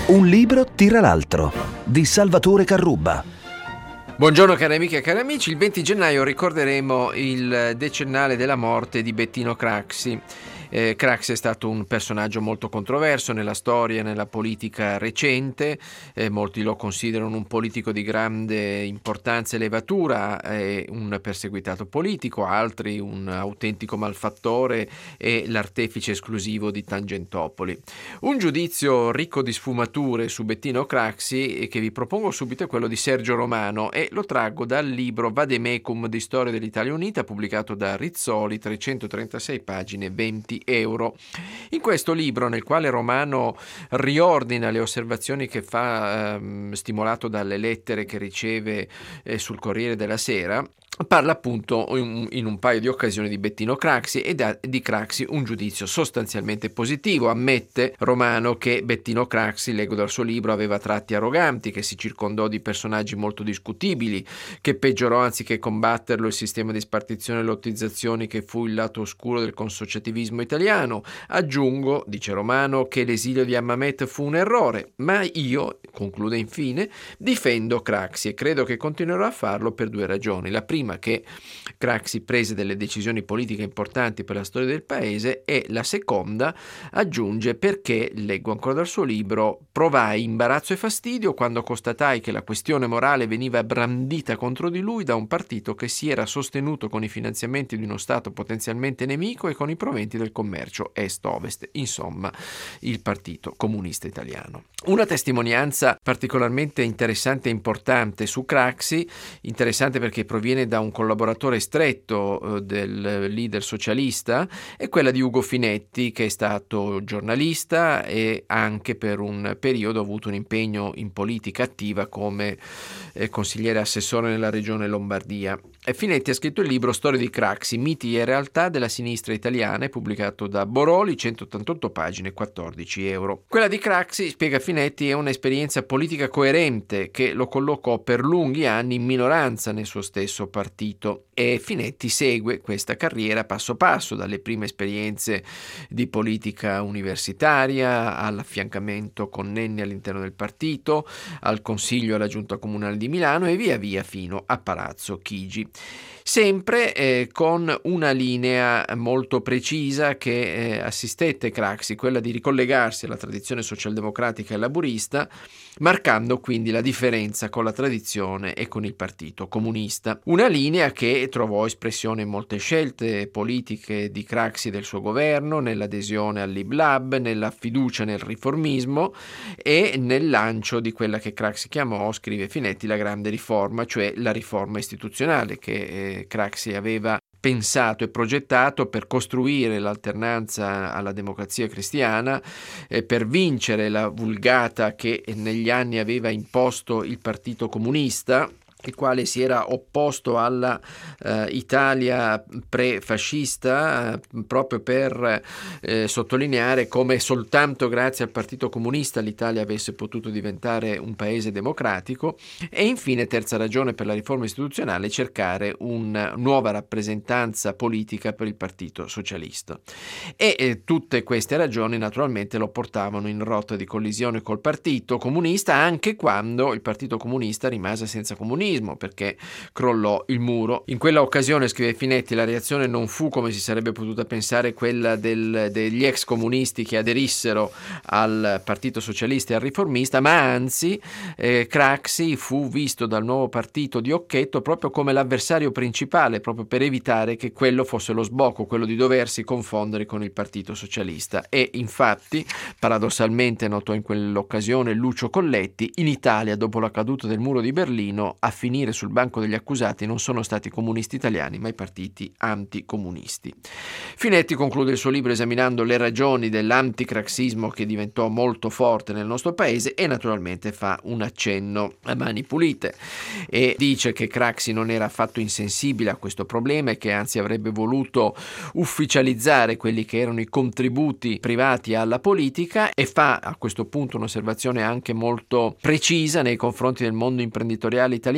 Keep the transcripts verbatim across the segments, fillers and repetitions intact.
Un libro tira l'altro, di Salvatore Carrubba. Buongiorno cari amiche e cari amici, il venti gennaio ricorderemo il decennale della morte di Bettino Craxi. Eh, Craxi è stato un personaggio molto controverso nella storia e nella politica recente, eh, molti lo considerano un politico di grande importanza e levatura, eh, un perseguitato politico, altri un autentico malfattore e l'artefice esclusivo di Tangentopoli. Un giudizio ricco di sfumature su Bettino Craxi che vi propongo subito è quello di Sergio Romano e lo traggo dal libro Vademecum di Storia dell'Italia Unita pubblicato da Rizzoli, trecentotrentasei pagine, venti euro. In questo libro, nel quale Romano riordina le osservazioni che fa, ehm, stimolato dalle lettere che riceve eh, sul Corriere della Sera, parla appunto in, in un paio di occasioni di Bettino Craxi e da, di Craxi un giudizio sostanzialmente positivo. Ammette Romano che Bettino Craxi, leggo dal suo libro, aveva tratti arroganti, che si circondò di personaggi molto discutibili, che peggiorò anziché combatterlo il sistema di spartizione e lottizzazioni che fu il lato oscuro del consociativismo italiano. Aggiungo, dice Romano, che l'esilio di Hammamet fu un errore, ma io, conclude infine, difendo Craxi e credo che continuerò a farlo per due ragioni. La prima, che Craxi prese delle decisioni politiche importanti per la storia del paese, e la seconda, aggiunge, perché, leggo ancora dal suo libro, provai imbarazzo e fastidio quando constatai che la questione morale veniva brandita contro di lui da un partito che si era sostenuto con i finanziamenti di uno Stato potenzialmente nemico e con i proventi del commercio est-ovest, insomma il Partito Comunista Italiano. Una testimonianza particolarmente interessante e importante su Craxi, interessante perché proviene da un collaboratore stretto eh, del leader socialista, è quella di Ugo Finetti, che è stato giornalista e anche per un periodo ha avuto un impegno in politica attiva come eh, consigliere assessore nella regione Lombardia. E Finetti ha scritto il libro Storia di Craxi, miti e realtà della sinistra italiana, pubblicato da Boroli, centottantotto pagine, quattordici euro. Quella di Craxi, spiega Finetti, è un'esperienza politica coerente che lo collocò per lunghi anni in minoranza nel suo stesso partito, e Finetti segue questa carriera passo passo, dalle prime esperienze di politica universitaria all'affiancamento con Nenni all'interno del partito, al consiglio e alla giunta comunale di Milano e via via fino a Palazzo Chigi. Sempre eh, con una linea molto precisa che eh, assistette Craxi, quella di ricollegarsi alla tradizione socialdemocratica e laburista, marcando quindi la differenza con la tradizione e con il Partito Comunista. Una linea che trovò espressione in molte scelte politiche di Craxi e del suo governo, nell'adesione al Lib Lab, nella fiducia nel riformismo e nel lancio di quella che Craxi chiamò, scrive Finetti, la grande riforma, cioè la riforma istituzionale che eh, Craxi aveva pensato e progettato per costruire l'alternanza alla democrazia cristiana, eh, per vincere la vulgata che negli anni aveva imposto il Partito Comunista, il quale si era opposto alla eh, Italia pre-fascista, eh, proprio per eh, sottolineare come soltanto grazie al Partito Comunista l'Italia avesse potuto diventare un paese democratico. E infine, terza ragione per la riforma istituzionale, cercare una nuova rappresentanza politica per il Partito Socialista. E eh, tutte queste ragioni naturalmente lo portavano in rotta di collisione col Partito Comunista, anche quando il Partito Comunista rimase senza comunismo, perché crollò il muro. In quella occasione, scrive Finetti, la reazione non fu, come si sarebbe potuta pensare, quella del, degli ex comunisti che aderissero al Partito Socialista e al Riformista, ma anzi eh, Craxi fu visto dal nuovo partito di Occhetto proprio come l'avversario principale, proprio per evitare che quello fosse lo sbocco, quello di doversi confondere con il Partito Socialista. E infatti, paradossalmente, notò in quell'occasione Lucio Colletti, in Italia dopo la caduta del muro di Berlino a finire sul banco degli accusati non sono stati i comunisti italiani, ma i partiti anticomunisti. Finetti conclude il suo libro esaminando le ragioni dell'anticraxismo che diventò molto forte nel nostro paese e naturalmente fa un accenno a mani pulite e dice che Craxi non era affatto insensibile a questo problema e che anzi avrebbe voluto ufficializzare quelli che erano i contributi privati alla politica, e fa a questo punto un'osservazione anche molto precisa nei confronti del mondo imprenditoriale italiano,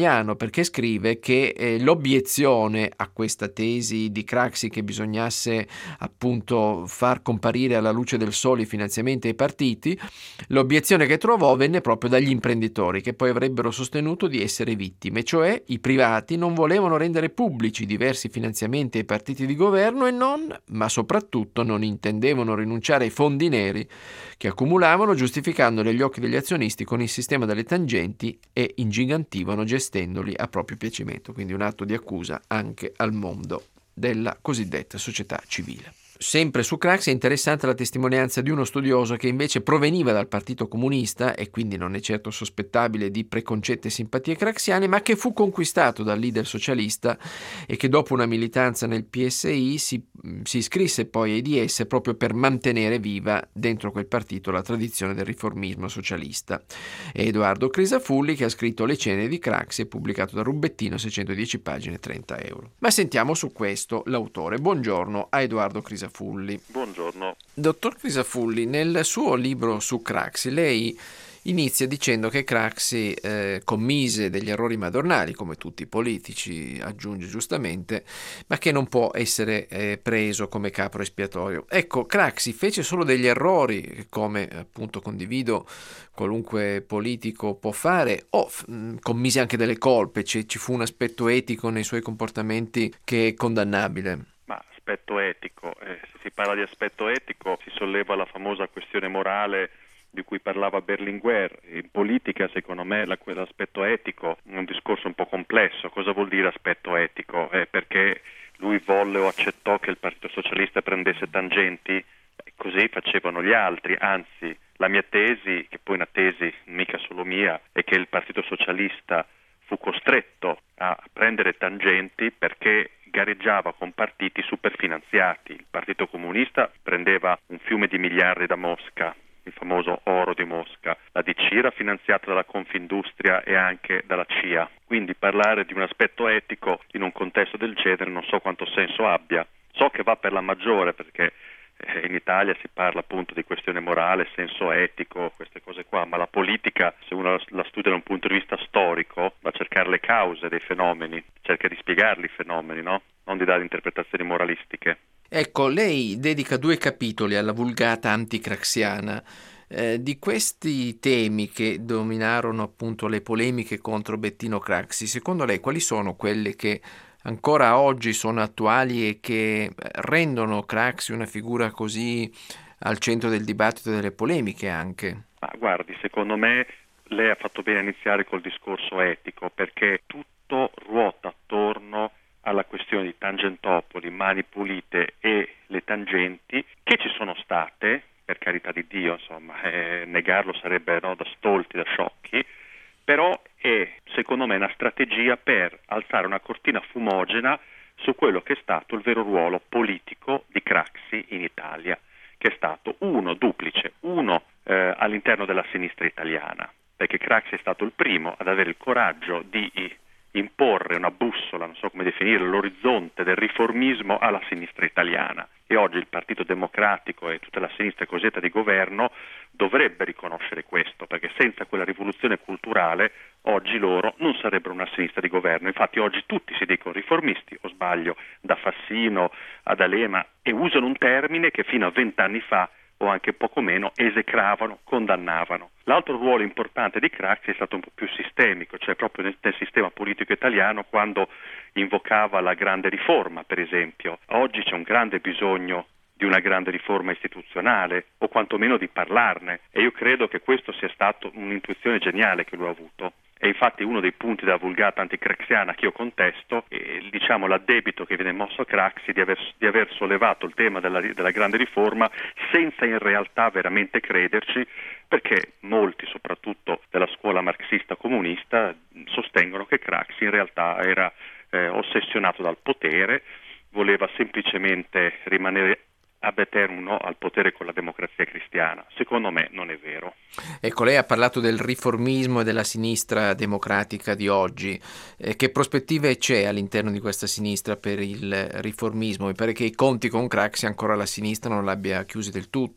italiano, perché scrive che eh, l'obiezione a questa tesi di Craxi che bisognasse appunto far comparire alla luce del sole i finanziamenti ai partiti, l'obiezione che trovò venne proprio dagli imprenditori, che poi avrebbero sostenuto di essere vittime, cioè i privati non volevano rendere pubblici diversi finanziamenti ai partiti di governo e non, ma soprattutto non intendevano rinunciare ai fondi neri che accumulavano, giustificando negli occhi degli azionisti con il sistema delle tangenti e ingigantivano gestendoli a proprio piacimento. Quindi un atto di accusa anche al mondo della cosiddetta società civile. Sempre su Craxi è interessante la testimonianza di uno studioso che invece proveniva dal Partito Comunista e quindi non è certo sospettabile di preconcette simpatie craxiane, ma che fu conquistato dal leader socialista e che dopo una militanza nel P S I si, si iscrisse poi ai D S proprio per mantenere viva dentro quel partito la tradizione del riformismo socialista. È Edoardo Crisafulli che ha scritto Le ceneri di Craxi, pubblicato da Rubettino, seicentodieci pagine, trenta euro. Ma sentiamo su questo l'autore. Buongiorno a Edoardo Crisafulli. Buongiorno. Dottor Crisafulli, nel suo libro su Craxi lei inizia dicendo che Craxi eh, commise degli errori madornali, come tutti i politici, aggiunge giustamente, ma che non può essere eh, preso come capro espiatorio. Ecco, Craxi fece solo degli errori, come appunto condivido qualunque politico può fare, o mh, commise anche delle colpe, cioè, ci fu un aspetto etico nei suoi comportamenti che è condannabile. Ma aspetto etico, eh, se si parla di aspetto etico si solleva la famosa questione morale di cui parlava Berlinguer. In politica, secondo me, la, l'aspetto etico è un discorso un po' complesso. Cosa vuol dire aspetto etico? Eh, perché lui volle o accettò che il Partito Socialista prendesse tangenti? Eh, così facevano gli altri, anzi la mia tesi, che poi è una tesi mica solo mia, è che il Partito Socialista fu costretto a prendere tangenti perché gareggiava con partiti superfinanziati. Il Partito Comunista prendeva un fiume di miliardi da Mosca, il famoso oro di Mosca. La D C era finanziata dalla Confindustria e anche dalla C I A. Quindi parlare di un aspetto etico in un contesto del genere non so quanto senso abbia. So che va per la maggiore perché in Italia si parla appunto di questione morale, senso etico, queste cose qua, ma la politica, se uno la studia da un punto di vista storico, va a cercare le cause dei fenomeni, cerca di spiegarli i fenomeni, no? Non di dare interpretazioni moralistiche. Ecco, lei dedica due capitoli alla vulgata anticraxiana. Eh, di questi temi che dominarono appunto le polemiche contro Bettino Craxi, secondo lei quali sono quelle che ancora oggi sono attuali e che rendono Craxi una figura così al centro del dibattito e delle polemiche anche? Ma guardi, secondo me lei ha fatto bene a iniziare col discorso etico, perché tutto ruota attorno alla questione di Tangentopoli, Mani Pulite e le tangenti che ci sono state, per carità di Dio, insomma, eh, negarlo sarebbe no, da stolti, da sciocchi, però è secondo me una strategia per alzare una cortina fumogena su quello che è stato il vero ruolo politico di Craxi in Italia, che è stato uno duplice, uno eh, all'interno della sinistra italiana, perché Craxi è stato il primo ad avere il coraggio di imporre una bussola, non so come definire, l'orizzonte del riformismo alla sinistra italiana. E oggi il Partito Democratico e tutta la sinistra cosiddetta di governo dovrebbe riconoscere questo, perché senza quella rivoluzione culturale oggi loro non sarebbero una sinistra di governo. Infatti oggi tutti si dicono riformisti, o sbaglio, da Fassino ad Alema, e usano un termine che fino a vent'anni fa o anche poco meno esecravano, condannavano. L'altro ruolo importante di Craxi è stato un po' più sistemico, cioè proprio nel, nel sistema politico italiano, quando invocava la grande riforma, per esempio. Oggi c'è un grande bisogno di una grande riforma istituzionale, o quantomeno di parlarne, e io credo che questo sia stato un'intuizione geniale che lui ha avuto. E infatti uno dei punti della vulgata anticraxiana che io contesto è, diciamo, l'addebito che viene mosso a Craxi di aver, di aver sollevato il tema della, della grande riforma senza in realtà veramente crederci, perché molti, soprattutto della scuola marxista comunista, sostengono che Craxi in realtà era eh, ossessionato dal potere, voleva semplicemente rimanere ab aeterno al potere con la democrazia cristiana. Secondo me non è vero. Ecco, lei ha parlato del riformismo e della sinistra democratica di oggi. Eh, che prospettive c'è all'interno di questa sinistra per il riformismo? Mi pare che i conti con Craxi ancora la sinistra non l'abbia chiusi del tutto.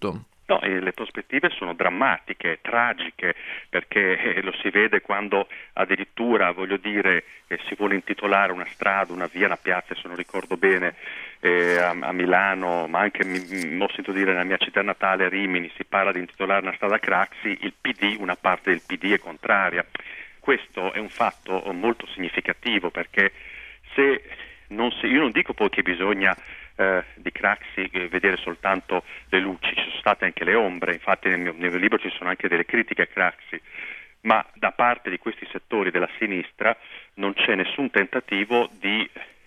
No, e le prospettive sono drammatiche, tragiche, perché eh, lo si vede quando addirittura, voglio dire, eh, si vuole intitolare una strada, una via, una piazza, se non ricordo bene, eh, a, a Milano, ma anche mi, mi ho sentito dire nella mia città natale, a Rimini, si parla di intitolare una strada a Craxi, il P D, una parte del P D è contraria. Questo è un fatto molto significativo, perché se non si, io non dico poi che bisogna eh, di Craxi eh, vedere soltanto le luci, ci sono state anche le ombre, infatti nel mio, nel mio libro ci sono anche delle critiche a Craxi, ma da parte di questi settori della sinistra non c'è nessun tentativo di,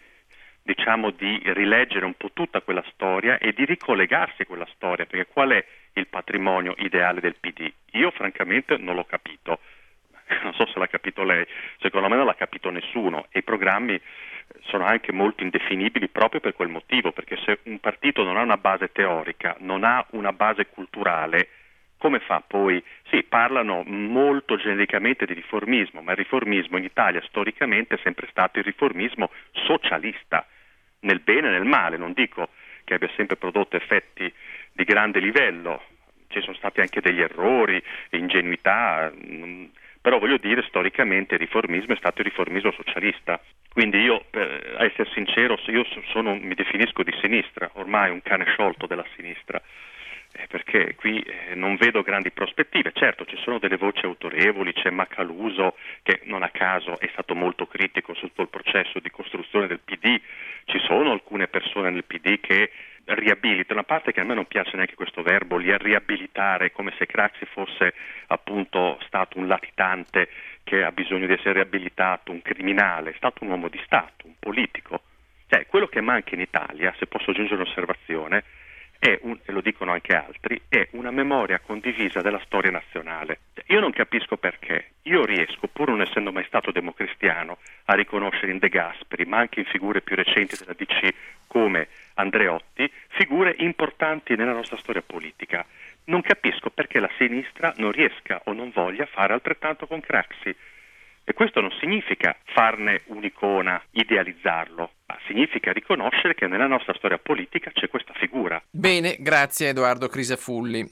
diciamo, di rileggere un po' tutta quella storia e di ricollegarsi a quella storia, perché qual è il patrimonio ideale del P D? Io francamente non l'ho capito, non so se l'ha capito lei, secondo me non l'ha capito nessuno, e i programmi sono anche molto indefinibili proprio per quel motivo, perché se un partito non ha una base teorica, non ha una base culturale, come fa poi? Sì, parlano molto genericamente di riformismo, ma il riformismo in Italia storicamente è sempre stato il riformismo socialista, nel bene e nel male, non dico che abbia sempre prodotto effetti di grande livello, ci sono stati anche degli errori, ingenuità, però voglio dire, storicamente il riformismo è stato il riformismo socialista. Quindi io, per essere sincero, io sono, mi definisco di sinistra, ormai un cane sciolto della sinistra, eh, perché qui eh, non vedo grandi prospettive. Certo, ci sono delle voci autorevoli, c'è Macaluso che non a caso è stato molto critico su tutto il processo di costruzione del P D, ci sono alcune persone nel P D che riabilitano, a parte che a me non piace neanche questo verbo, li riabilitare, come se Craxi fosse appunto stato un latitante che ha bisogno di essere riabilitato, un criminale, è stato un uomo di Stato, un politico. Cioè, quello che manca in Italia, se posso aggiungere un'osservazione, è un, e lo dicono anche altri, è una memoria condivisa della storia nazionale. Io non capisco perché. Io riesco, pur non essendo mai stato democristiano, a riconoscere in De Gasperi, ma anche in figure più recenti della D C come Andreotti, figure importanti nella nostra storia politica. Non capisco perché la sinistra non riesca o non voglia fare altrettanto con Craxi. E questo non significa farne un'icona, idealizzarlo, ma significa riconoscere che nella nostra storia politica c'è questa figura. Bene, grazie Edoardo Crisafulli.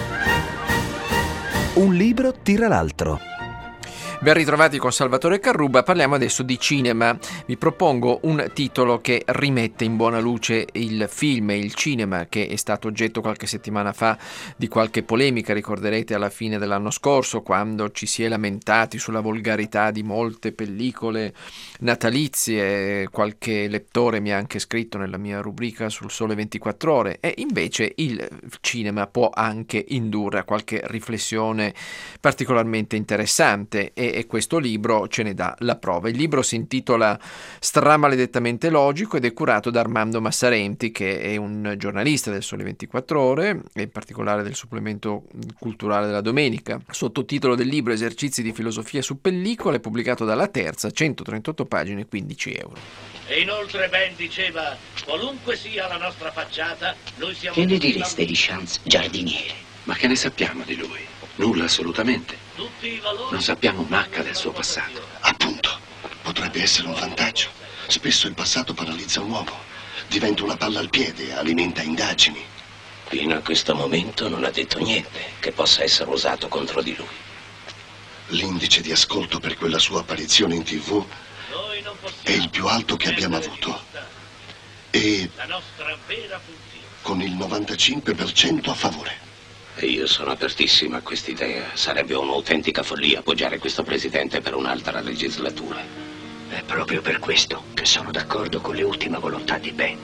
Un libro tira l'altro. Ben ritrovati con Salvatore Carrubba, parliamo adesso di cinema. Vi propongo un titolo che rimette in buona luce il film e il cinema, che è stato oggetto qualche settimana fa di qualche polemica, ricorderete alla fine dell'anno scorso, quando ci si è lamentati sulla volgarità di molte pellicole natalizie. Qualche lettore mi ha anche scritto nella mia rubrica sul Sole ventiquattro Ore, e invece il cinema può anche indurre a qualche riflessione particolarmente interessante, e e questo libro ce ne dà la prova. Il libro si intitola Stramaledettamente logico ed è curato da Armando Massarenti, che è un giornalista del Sole ventiquattro Ore e in particolare del supplemento culturale della domenica. Sottotitolo del libro: Esercizi di filosofia su pellicole, pubblicato dalla Terza, centotrentotto pagine, quindici euro. E inoltre Ben diceva: qualunque sia la nostra facciata, noi siamo... Che ne direste di Chance, giardiniere? Ma che ne sappiamo di lui? Nulla, assolutamente. Tutti i valori... Non sappiamo macca del suo passato. Appunto, potrebbe essere un vantaggio. Spesso il passato paralizza un uomo. Diventa una palla al piede e alimenta indagini. Fino a questo momento non ha detto niente che possa essere usato contro di lui. L'indice di ascolto per quella sua apparizione in tivù è il più alto che abbiamo avuto. E la nostra vera funzione, con il novantacinque per cento a favore. E io sono apertissimo a quest'idea. Sarebbe un'autentica follia appoggiare questo presidente per un'altra legislatura. È proprio per questo che sono d'accordo con le ultime volontà di Ben.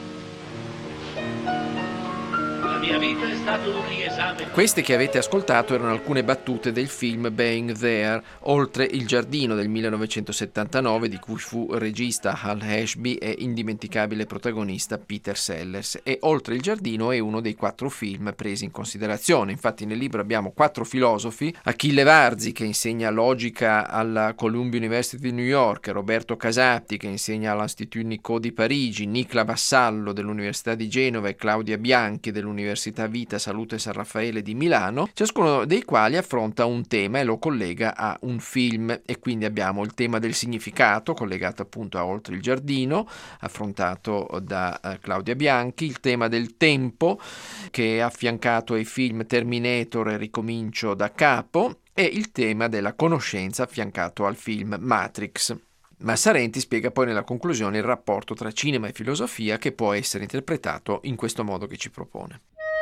la mia vita è stato un riesame. Queste che avete ascoltato erano alcune battute del film Being There, Oltre il giardino del millenovecentosettantanove, di cui fu regista Hal Ashby e indimenticabile protagonista Peter Sellers. E Oltre il giardino è uno dei quattro film presi in considerazione. Infatti nel libro abbiamo quattro filosofi: Achille Varzi, che insegna logica alla Columbia University di New York, Roberto Casatti, che insegna all'Institut Nicot di Parigi, Nicla Vassallo dell'Università di Genova e Claudia Bianchi dell'Università Università Vita Salute San Raffaele di Milano, ciascuno dei quali affronta un tema e lo collega a un film. E quindi abbiamo il tema del significato, collegato appunto a Oltre il giardino, affrontato da uh, Claudia Bianchi, il tema del tempo, che è affiancato ai film Terminator e Ricomincio da capo, e il tema della conoscenza affiancato al film Matrix. Massarenti spiega poi nella conclusione il rapporto tra cinema e filosofia, che può essere interpretato in questo modo che ci propone.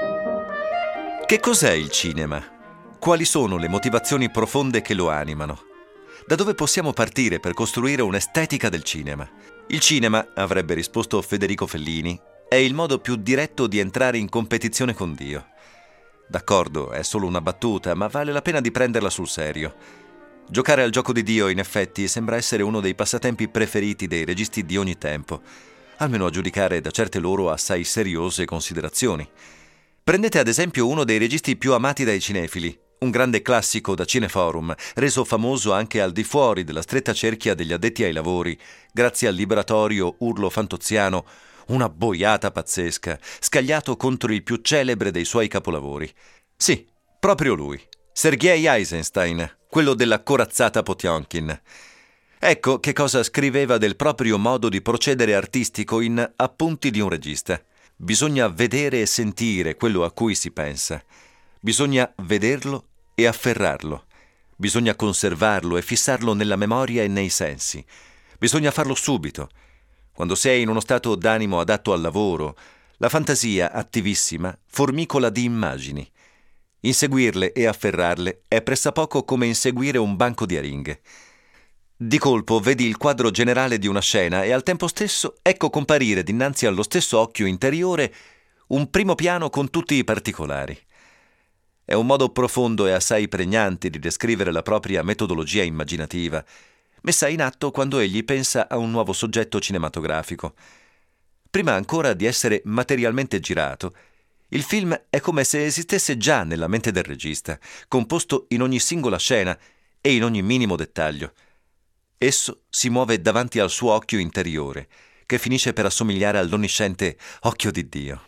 Che cos'è il cinema? Quali sono le motivazioni profonde che lo animano? Da dove possiamo partire per costruire un'estetica del cinema? Il cinema, avrebbe risposto Federico Fellini, è il modo più diretto di entrare in competizione con Dio. D'accordo, è solo una battuta, ma vale la pena di prenderla sul serio. Giocare al gioco di Dio, in effetti, sembra essere uno dei passatempi preferiti dei registi di ogni tempo, almeno a giudicare da certe loro assai seriose considerazioni. Prendete ad esempio uno dei registi più amati dai cinefili, un grande classico da Cineforum, reso famoso anche al di fuori della stretta cerchia degli addetti ai lavori, grazie al liberatorio urlo fantoziano, una boiata pazzesca, scagliato contro il più celebre dei suoi capolavori. Sì, proprio lui, Sergei Eisenstein, quello della corazzata Potionkin. Ecco che cosa scriveva del proprio modo di procedere artistico in Appunti di un regista. Bisogna vedere e sentire quello a cui si pensa. Bisogna vederlo e afferrarlo. Bisogna conservarlo e fissarlo nella memoria e nei sensi. Bisogna farlo subito. Quando sei in uno stato d'animo adatto al lavoro, la fantasia, attivissima, formicola di immagini. Inseguirle e afferrarle è pressappoco come inseguire un banco di aringhe. Di colpo vedi il quadro generale di una scena e al tempo stesso ecco comparire dinanzi allo stesso occhio interiore un primo piano con tutti i particolari. È un modo profondo e assai pregnante di descrivere la propria metodologia immaginativa, messa in atto quando egli pensa a un nuovo soggetto cinematografico. Prima ancora di essere materialmente girato, il film è come se esistesse già nella mente del regista, composto in ogni singola scena e in ogni minimo dettaglio. Esso si muove davanti al suo occhio interiore, che finisce per assomigliare all'onnisciente occhio di Dio.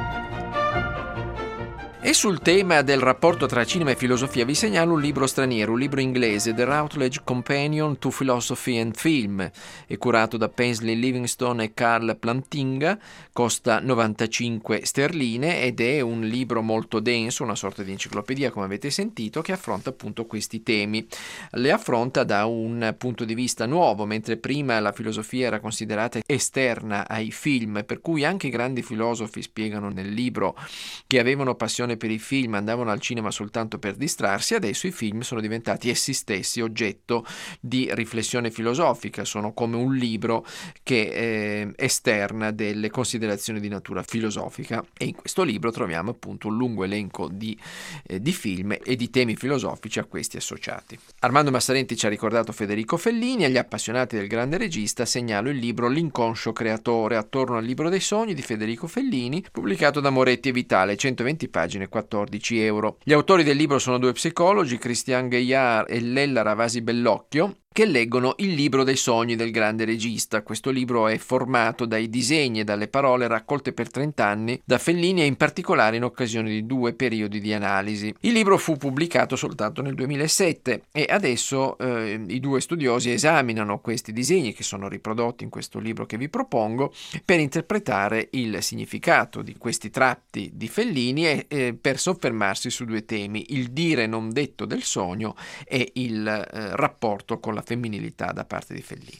E sul tema del rapporto tra cinema e filosofia vi segnalo un libro straniero, un libro inglese, The Routledge Companion to Philosophy and Film, è curato da Paisley Livingstone e Carl Plantinga, costa novantacinque sterline ed è un libro molto denso, una sorta di enciclopedia come avete sentito, che affronta appunto questi temi. Le affronta da un punto di vista nuovo, mentre prima la filosofia era considerata esterna ai film, per cui anche i grandi filosofi spiegano nel libro che avevano passione per i film, andavano al cinema soltanto per distrarsi. Adesso i film sono diventati essi stessi oggetto di riflessione filosofica, sono come un libro che eh, esterna delle considerazioni di natura filosofica, e in questo libro troviamo appunto un lungo elenco di, eh, di film e di temi filosofici a questi associati. Armando Massarenti ci ha ricordato Federico Fellini. Agli appassionati del grande regista segnalo il libro L'inconscio creatore, attorno al libro dei sogni di Federico Fellini, pubblicato da Moretti e Vitale, centoventi pagine, quattordici euro. Gli autori del libro sono due psicologi, Christian Gaillard e Lella Ravasi Bellocchio, che leggono il libro dei sogni del grande regista. Questo libro è formato dai disegni e dalle parole raccolte per trenta anni da Fellini, e in particolare in occasione di due periodi di analisi. Il libro fu pubblicato soltanto nel duemilasette e adesso eh, i due studiosi esaminano questi disegni, che sono riprodotti in questo libro che vi propongo, per interpretare il significato di questi tratti di Fellini e eh, per soffermarsi su due temi: il dire non detto del sogno e il eh, rapporto con la femminilità da parte di Fellini.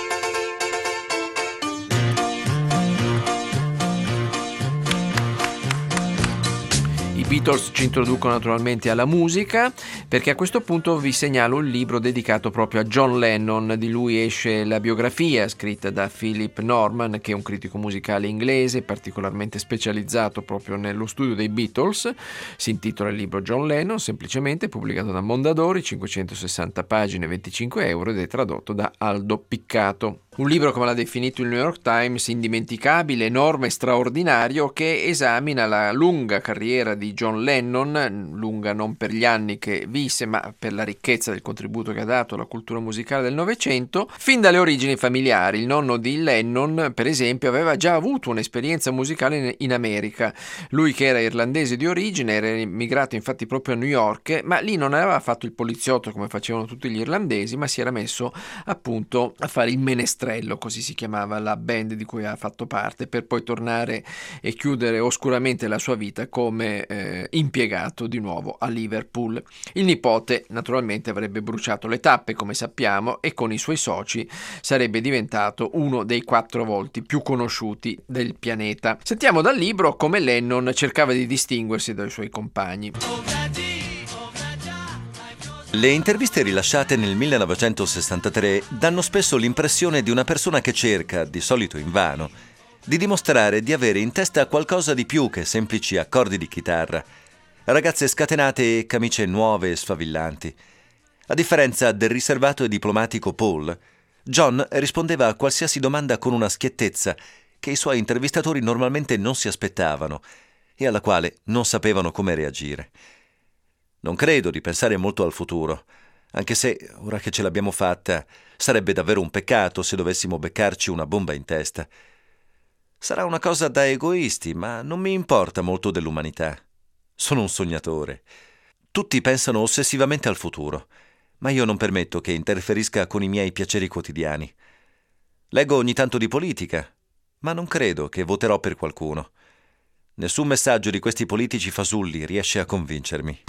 I Beatles ci introducono naturalmente alla musica, perché a questo punto vi segnalo un libro dedicato proprio a John Lennon. Di lui esce la biografia scritta da Philip Norman, che è un critico musicale inglese particolarmente specializzato proprio nello studio dei Beatles. Si intitola il libro John Lennon, semplicemente, pubblicato da Mondadori, cinquecentosessanta pagine, venticinque euro, ed è tradotto da Aldo Piccato. Un libro, come l'ha definito il New York Times, indimenticabile, enorme, straordinario, che esamina la lunga carriera di John Lennon, lunga non per gli anni che visse, ma per la ricchezza del contributo che ha dato alla cultura musicale del Novecento, fin dalle origini familiari. Il nonno di Lennon, per esempio, aveva già avuto un'esperienza musicale in America. Lui, che era irlandese di origine, era immigrato infatti proprio a New York, ma lì non aveva fatto il poliziotto come facevano tutti gli irlandesi, ma si era messo appunto a fare il menestrello, così si chiamava la band di cui ha fatto parte, per poi tornare e chiudere oscuramente la sua vita come eh, impiegato di nuovo a Liverpool. Il nipote naturalmente avrebbe bruciato le tappe, come sappiamo, e con i suoi soci sarebbe diventato uno dei quattro volti più conosciuti del pianeta. Sentiamo dal libro come Lennon cercava di distinguersi dai suoi compagni. Le interviste rilasciate nel millenovecentosessantatré danno spesso l'impressione di una persona che cerca, di solito invano, di dimostrare di avere in testa qualcosa di più che semplici accordi di chitarra, ragazze scatenate e camicie nuove e sfavillanti. A differenza del riservato e diplomatico Paul, John rispondeva a qualsiasi domanda con una schiettezza che i suoi intervistatori normalmente non si aspettavano e alla quale non sapevano come reagire. Non credo di pensare molto al futuro, anche se, ora che ce l'abbiamo fatta, sarebbe davvero un peccato se dovessimo beccarci una bomba in testa. Sarà una cosa da egoisti, ma non mi importa molto dell'umanità. Sono un sognatore. Tutti pensano ossessivamente al futuro, ma io non permetto che interferisca con i miei piaceri quotidiani. Leggo ogni tanto di politica, ma non credo che voterò per qualcuno. Nessun messaggio di questi politici fasulli riesce a convincermi.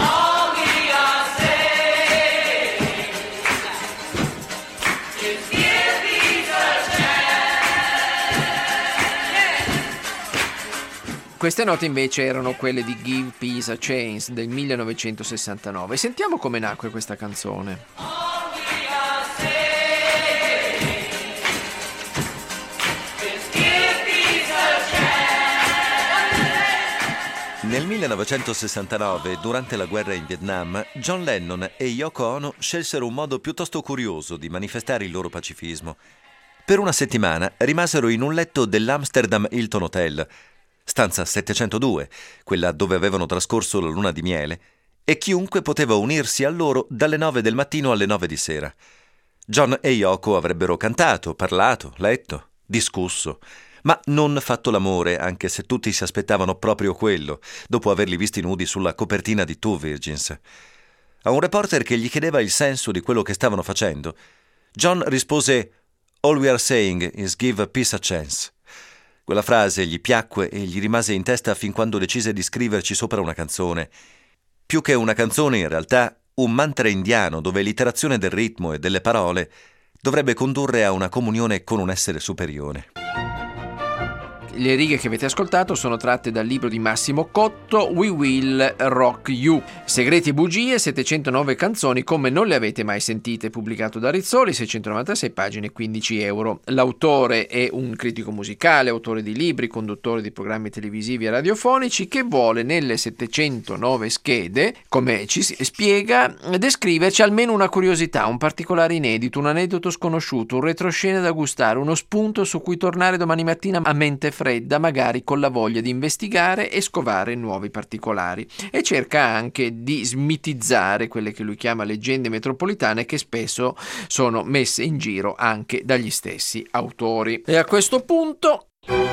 Queste note invece erano quelle di Give Peace a Chance del millenovecentosessantanove. Sentiamo come nacque questa canzone. Nel millenovecentosessantanove, durante la guerra in Vietnam, John Lennon e Yoko Ono scelsero un modo piuttosto curioso di manifestare il loro pacifismo. Per una settimana rimasero in un letto dell'Amsterdam Hilton Hotel, stanza settecentodue, quella dove avevano trascorso la luna di miele, e chiunque poteva unirsi a loro dalle nove del mattino alle nove di sera. John e Yoko avrebbero cantato, parlato, letto, discusso, ma non fatto l'amore, anche se tutti si aspettavano proprio quello, dopo averli visti nudi sulla copertina di Two Virgins. A un reporter che gli chiedeva il senso di quello che stavano facendo, John rispose «All we are saying is give peace a chance». Quella frase gli piacque e gli rimase in testa fin quando decise di scriverci sopra una canzone. Più che una canzone, in realtà, un mantra indiano dove l'iterazione del ritmo e delle parole dovrebbe condurre a una comunione con un essere superiore. Le righe che avete ascoltato sono tratte dal libro di Massimo Cotto, We Will Rock You. Segreti e bugie, settecentonove canzoni come non le avete mai sentite, pubblicato da Rizzoli, seicentonovantasei pagine, quindici euro. L'autore è un critico musicale, autore di libri, conduttore di programmi televisivi e radiofonici, che vuole nelle settecentonove schede, come ci si spiega, descriverci almeno una curiosità, un particolare inedito, un aneddoto sconosciuto, un retroscena da gustare, uno spunto su cui tornare domani mattina a mente fredda, magari con la voglia di investigare e scovare nuovi particolari, e cerca anche di smitizzare quelle che lui chiama leggende metropolitane, che spesso sono messe in giro anche dagli stessi autori. E a questo punto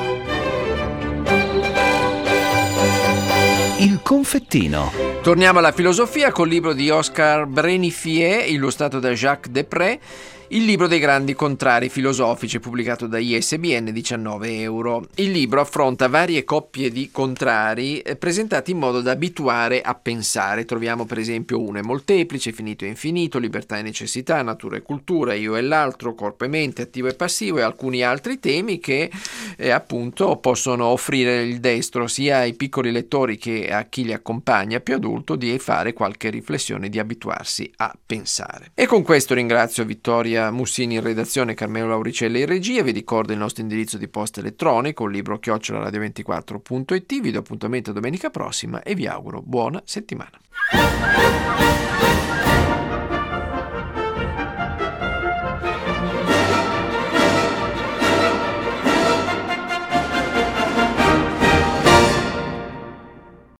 il confettino. Torniamo alla filosofia col libro di Oscar Brenifier, illustrato da Jacques Depré, Il libro dei grandi contrari filosofici, pubblicato da I S B N, diciannove euro. Il libro affronta varie coppie di contrari eh, presentati in modo da abituare a pensare. Troviamo per esempio uno e molteplice, finito e infinito, libertà e necessità, natura e cultura, io e l'altro, corpo e mente, attivo e passivo, e alcuni altri temi che eh, appunto possono offrire il destro sia ai piccoli lettori che a chi li accompagna più adulto di fare qualche riflessione, di abituarsi a pensare. E con questo ringrazio Vittoria Mussini in redazione, Carmelo Lauricelli in regia. Vi ricordo il nostro indirizzo di posta elettronico, libro chiocciola radio ventiquattro punto it. Vi do appuntamento domenica prossima e vi auguro buona settimana.